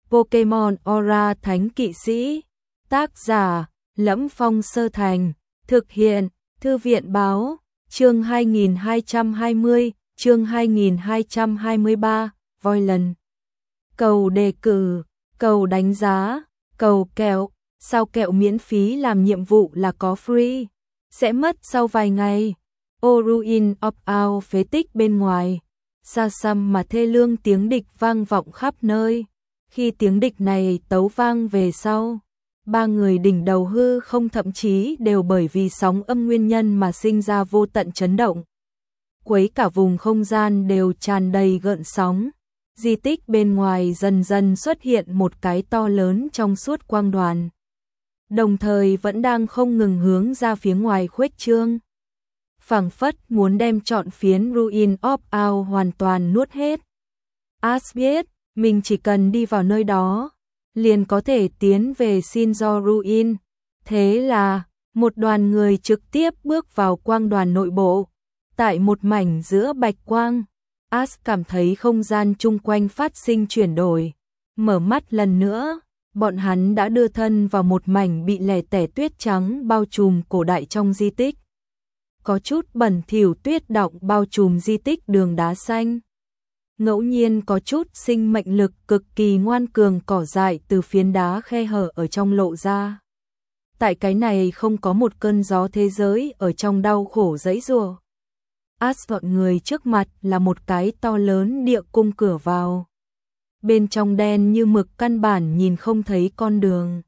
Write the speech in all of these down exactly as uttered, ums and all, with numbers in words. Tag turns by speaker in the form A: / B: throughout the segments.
A: Pokemon Aura Thánh Kỵ Sĩ. Tác giả: Lẫm Phong Sơ Thành. Thực hiện: Thư viện báo. Chương hai nghìn hai trăm hai mươi, chương hai nghìn hai trăm hai mươi ba, Voidland. Cầu đề cử, cầu đánh giá, cầu kẹo. Sao kẹo miễn phí làm nhiệm vụ là có free? Sẽ mất sau vài ngày. Ô Ruin of Out phế tích bên ngoài. Xa xăm mà thê lương tiếng địch vang vọng khắp nơi. Khi tiếng địch này tấu vang về sau, ba người đỉnh đầu hư không thậm chí đều bởi vì sóng âm nguyên nhân mà sinh ra vô tận chấn động. Quấy cả vùng không gian đều tràn đầy gợn sóng. Di tích bên ngoài dần dần xuất hiện một cái to lớn trong suốt quang đoàn. Đồng thời vẫn đang không ngừng hướng ra phía ngoài khuếch trương. Phảng phất muốn đem trọn phiến Ruin of Out hoàn toàn nuốt hết. Ash biết, mình chỉ cần đi vào nơi đó, liền có thể tiến về Shinzo Ruin. Thế là, một đoàn người trực tiếp bước vào quang đoàn nội bộ. Tại một mảnh giữa bạch quang, Ash cảm thấy không gian chung quanh phát sinh chuyển đổi. Mở mắt lần nữa, bọn hắn đã đưa thân vào một mảnh bị lẻ tẻ tuyết trắng bao trùm cổ đại trong di tích. Có chút bẩn thỉu tuyết đọng bao trùm di tích đường đá xanh. Ngẫu nhiên có chút sinh mệnh lực cực kỳ ngoan cường cỏ dại từ phiến đá khe hở ở trong lộ ra. Tại cái này không có một cơn gió thế giới ở trong đau khổ giãy giụa. Ash gọn người trước mặt là một cái to lớn địa cung cửa vào. Bên trong đen như mực căn bản nhìn không thấy con đường.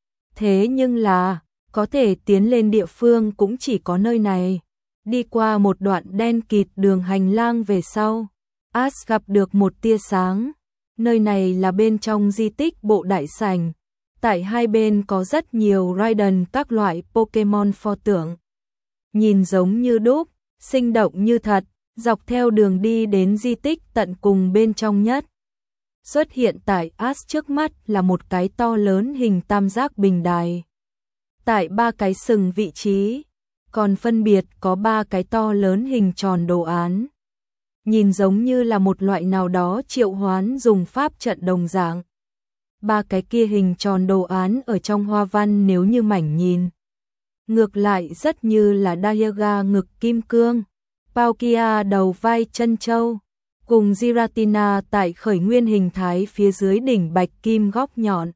A: Thế nhưng là, có thể tiến lên địa phương cũng chỉ có nơi này. Đi qua một đoạn đen kịt đường hành lang về sau, Ash gặp được một tia sáng. Nơi này là bên trong di tích bộ đại sảnh. Tại hai bên có rất nhiều Raiden các loại Pokemon pho tượng. Nhìn giống như đúc, sinh động như thật, dọc theo đường đi đến di tích tận cùng bên trong nhất. Xuất hiện tại Ash trước mắt là một cái to lớn hình tam giác bình đài. Tại ba cái sừng vị trí, còn phân biệt có ba cái to lớn hình tròn đồ án. Nhìn giống như là một loại nào đó triệu hoán dùng pháp trận đồng dạng. Ba cái kia hình tròn đồ án ở trong hoa văn nếu như mảnh nhìn. Ngược lại rất như là Dialga ngực kim cương, Palkia đầu vai chân châu, cùng Giratina tại khởi nguyên hình thái phía dưới đỉnh bạch kim góc nhọn.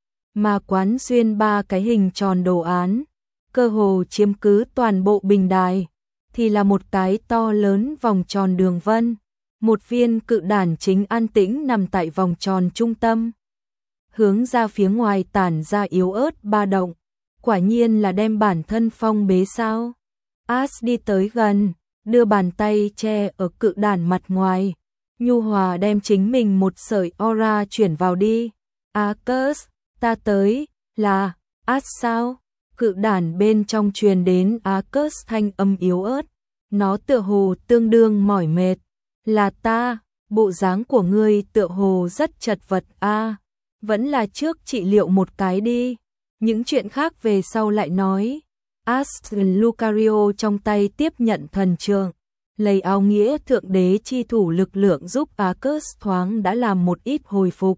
A: Mà quán xuyên ba cái hình tròn đồ án, cơ hồ chiếm cứ toàn bộ bình đài, thì là một cái to lớn vòng tròn đường vân. Một viên cự đản chính an tĩnh nằm tại vòng tròn trung tâm. Hướng ra phía ngoài tản ra yếu ớt ba động. Quả nhiên là đem bản thân phong bế sao. Ash đi tới gần, đưa bàn tay che ở cự đản mặt ngoài. Nhu hòa đem chính mình một sợi aura chuyển vào đi. Arcus, ta tới, là, Ash sao? Cự đản bên trong truyền đến Arcus thanh âm yếu ớt. Nó tựa hồ tương đương mỏi mệt. Là ta, bộ dáng của ngươi tựa hồ rất chật vật a. À, vẫn là trước trị liệu một cái đi. Những chuyện khác về sau lại nói. Ash Lucario trong tay tiếp nhận thần trượng, lấy áo nghĩa thượng đế chi thủ lực lượng giúp Arcus thoáng đã làm một ít hồi phục.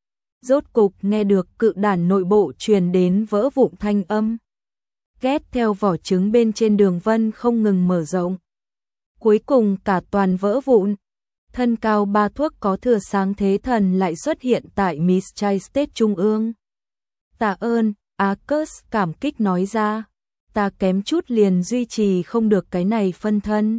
A: Rốt cục nghe được cự đản nội bộ truyền đến vỡ vụn thanh âm. Ghét theo vỏ trứng bên trên đường vân không ngừng mở rộng. Cuối cùng cả toàn vỡ vụn. Thân cao ba thước có thừa sáng thế thần lại xuất hiện tại Mistral State trung ương. Tạ ơn, Arcus cảm kích nói ra. Ta kém chút liền duy trì không được cái này phân thân.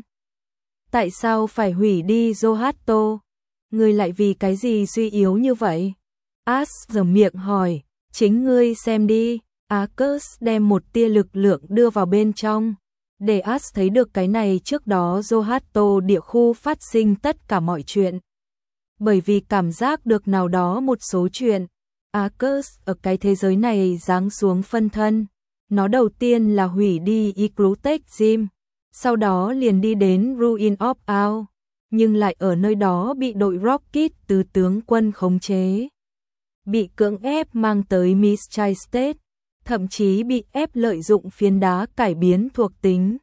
A: Tại sao phải hủy đi Zohato? Ngươi lại vì cái gì suy yếu như vậy? Ash giở miệng hỏi, chính ngươi xem đi. Arcus đem một tia lực lượng đưa vào bên trong. Để Ash thấy được cái này trước đó Zohato địa khu phát sinh tất cả mọi chuyện. Bởi vì cảm giác được nào đó một số chuyện, Arcus ở cái thế giới này giáng xuống phân thân. Nó đầu tiên là hủy đi Eclutech Gym, sau đó liền đi đến Ruin of Out, nhưng lại ở nơi đó bị đội Rocket từ tướng quân khống chế. Bị cưỡng ép mang tới Mistral State, thậm chí bị ép lợi dụng phiến đá cải biến thuộc tính.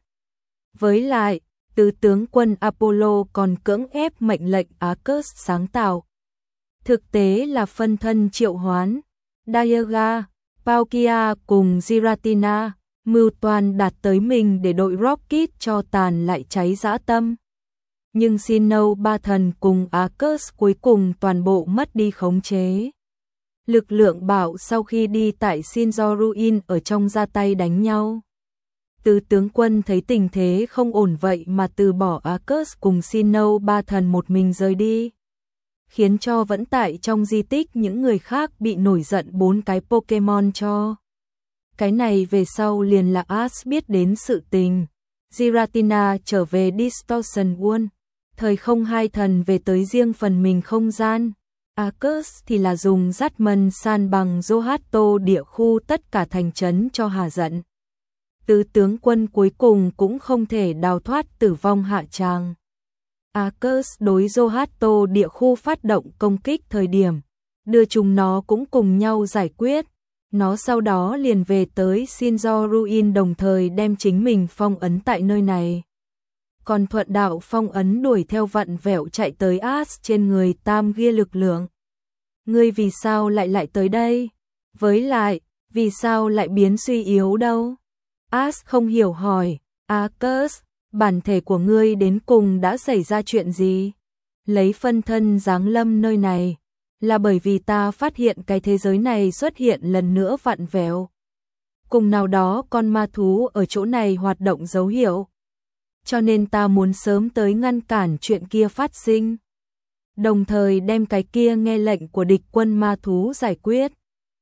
A: Với lại, từ tướng quân Apollo còn cưỡng ép mệnh lệnh Arcus sáng tạo. thực tế là phân thân triệu hoán. Dialga, Palkia cùng Giratina, mưu toan đạt tới mình để đội Rocket cho tàn lại cháy dã tâm. Nhưng Sinnoh ba thần cùng Arcus cuối cùng toàn bộ mất đi khống chế. Lực lượng bạo sau khi đi tại Shinzo Ruin ở trong ra tay đánh nhau. Tứ tướng quân thấy tình thế không ổn vậy mà từ bỏ Arcus cùng Sinnoh ba thần một mình rời đi. Khiến cho vẫn tại trong di tích những người khác bị nổi giận bốn cái Pokemon cho. Cái này về sau liền là Ash biết đến sự tình. Giratina trở về Distortion World. Thời không hai thần về tới riêng phần mình không gian. Arcus thì là dùng dắt mần san bằng Johto địa khu tất cả thành trấn cho hà giận. Tứ tướng quân cuối cùng cũng không thể đào thoát tử vong hạ tràng. Arcus đối Johto địa khu phát động công kích thời điểm, đưa chúng nó cũng cùng nhau giải quyết. Nó sau đó liền về tới Shinzo Ruin đồng thời đem chính mình phong ấn tại nơi này. Còn thuận đạo phong ấn đuổi theo vặn vẹo chạy tới Ash trên người tam gia lực lượng. Ngươi vì sao lại lại tới đây? Với lại, vì sao lại biến suy yếu đâu? Ash không hiểu hỏi, Arcus, bản thể của ngươi đến cùng đã xảy ra chuyện gì? Lấy phân thân giáng lâm nơi này, là bởi vì ta phát hiện cái thế giới này xuất hiện lần nữa vặn vẹo. Cùng nào đó con ma thú ở chỗ này hoạt động dấu hiệu. Cho nên ta muốn sớm tới ngăn cản chuyện kia phát sinh. Đồng thời đem cái kia nghe lệnh của địch quân ma thú giải quyết.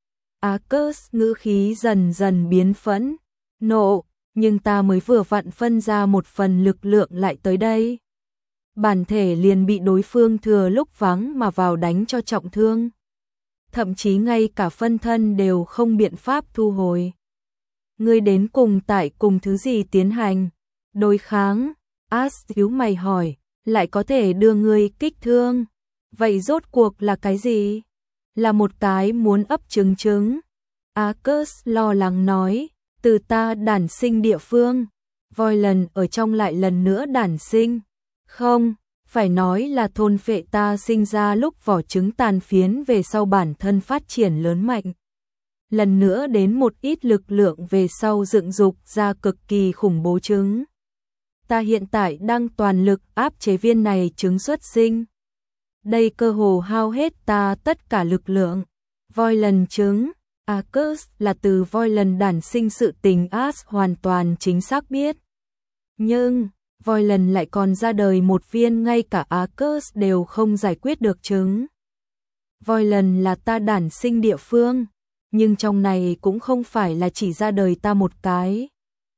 A: Arcus ngữ khí dần dần biến phẫn, nộ, nhưng ta mới vừa vặn phân ra một phần lực lượng lại tới đây. Bản thể liền bị đối phương thừa lúc vắng mà vào đánh cho trọng thương. Thậm chí ngay cả phân thân đều không biện pháp thu hồi. Ngươi đến cùng tại cùng thứ gì tiến hành? Đối kháng, Ash nhíu mày hỏi, lại có thể đưa ngươi kích thương. Vậy rốt cuộc là cái gì? Là một cái muốn ấp trứng trứng. Arcus lo lắng nói, từ ta đản sinh địa phương, voi lần ở trong lại lần nữa đản sinh. Không, phải nói là thôn phệ ta sinh ra lúc vỏ trứng tàn phiến về sau bản thân phát triển lớn mạnh. Lần nữa đến một ít lực lượng về sau dựng dục ra cực kỳ khủng bố trứng. Ta hiện tại đang toàn lực áp chế viên này trứng xuất sinh. Đây cơ hồ hao hết ta tất cả lực lượng. Voi lần trứng, Arcus là từ voi lần đản sinh sự tình Ash hoàn toàn chính xác biết. Nhưng, voi lần lại còn ra đời một viên ngay cả Arcus đều không giải quyết được trứng. Voi lần là ta đản sinh địa phương, nhưng trong này cũng không phải là chỉ ra đời ta một cái.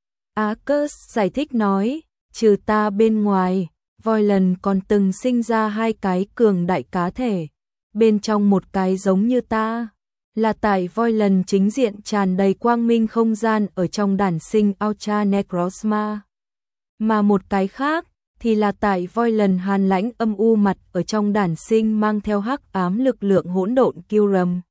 A: Arcus giải thích nói, trừ ta bên ngoài, voi lần còn từng sinh ra hai cái cường đại cá thể, bên trong một cái giống như ta, là tại voi lần chính diện tràn đầy quang minh không gian ở trong đản sinh Ultra Necrozma. Mà một cái khác thì là tại voi lần hàn lãnh âm u mặt ở trong đản sinh mang theo hắc ám lực lượng hỗn độn Kyurem.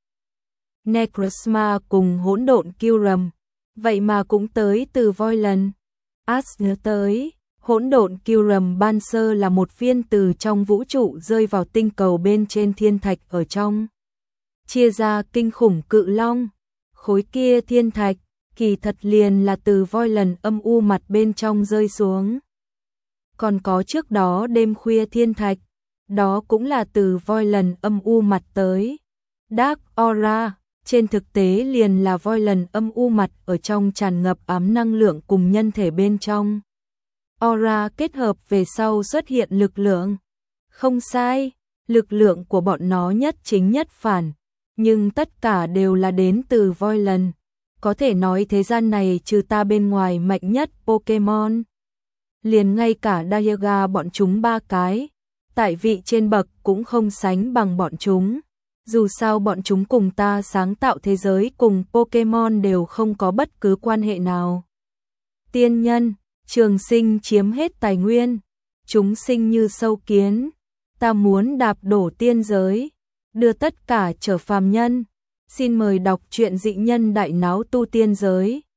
A: Necrozma cùng hỗn độn Kyurem, vậy mà cũng tới từ voi lần. Ash nhớ tới, hỗn độn Kyurem ban sơ là một viên từ trong vũ trụ rơi vào tinh cầu bên trên thiên thạch ở trong. Chia ra kinh khủng cự long, khối kia thiên thạch, kỳ thật liền là từ voi lần âm u mặt bên trong rơi xuống. Còn có trước đó đêm khuya thiên thạch, đó cũng là từ voi lần âm u mặt tới. Dark Aura, trên thực tế liền là voi lần âm u mặt ở trong tràn ngập ám năng lượng cùng nhân thể bên trong. Aura kết hợp về sau xuất hiện lực lượng. Không sai, lực lượng của bọn nó nhất chính nhất phản, nhưng tất cả đều là đến từ voi lần. Có thể nói thế gian này trừ ta bên ngoài mạnh nhất Pokemon. Liền ngay cả Dialga bọn chúng ba cái, tại vị trên bậc cũng không sánh bằng bọn chúng. Dù sao bọn chúng cùng ta sáng tạo thế giới cùng Pokemon đều không có bất cứ quan hệ nào. Tiên nhân, trường sinh chiếm hết tài nguyên, chúng sinh như sâu kiến. Ta muốn đạp đổ tiên giới, đưa tất cả trở phàm nhân. Xin mời đọc truyện Dị Nhân Đại Náo Tu Tiên Giới.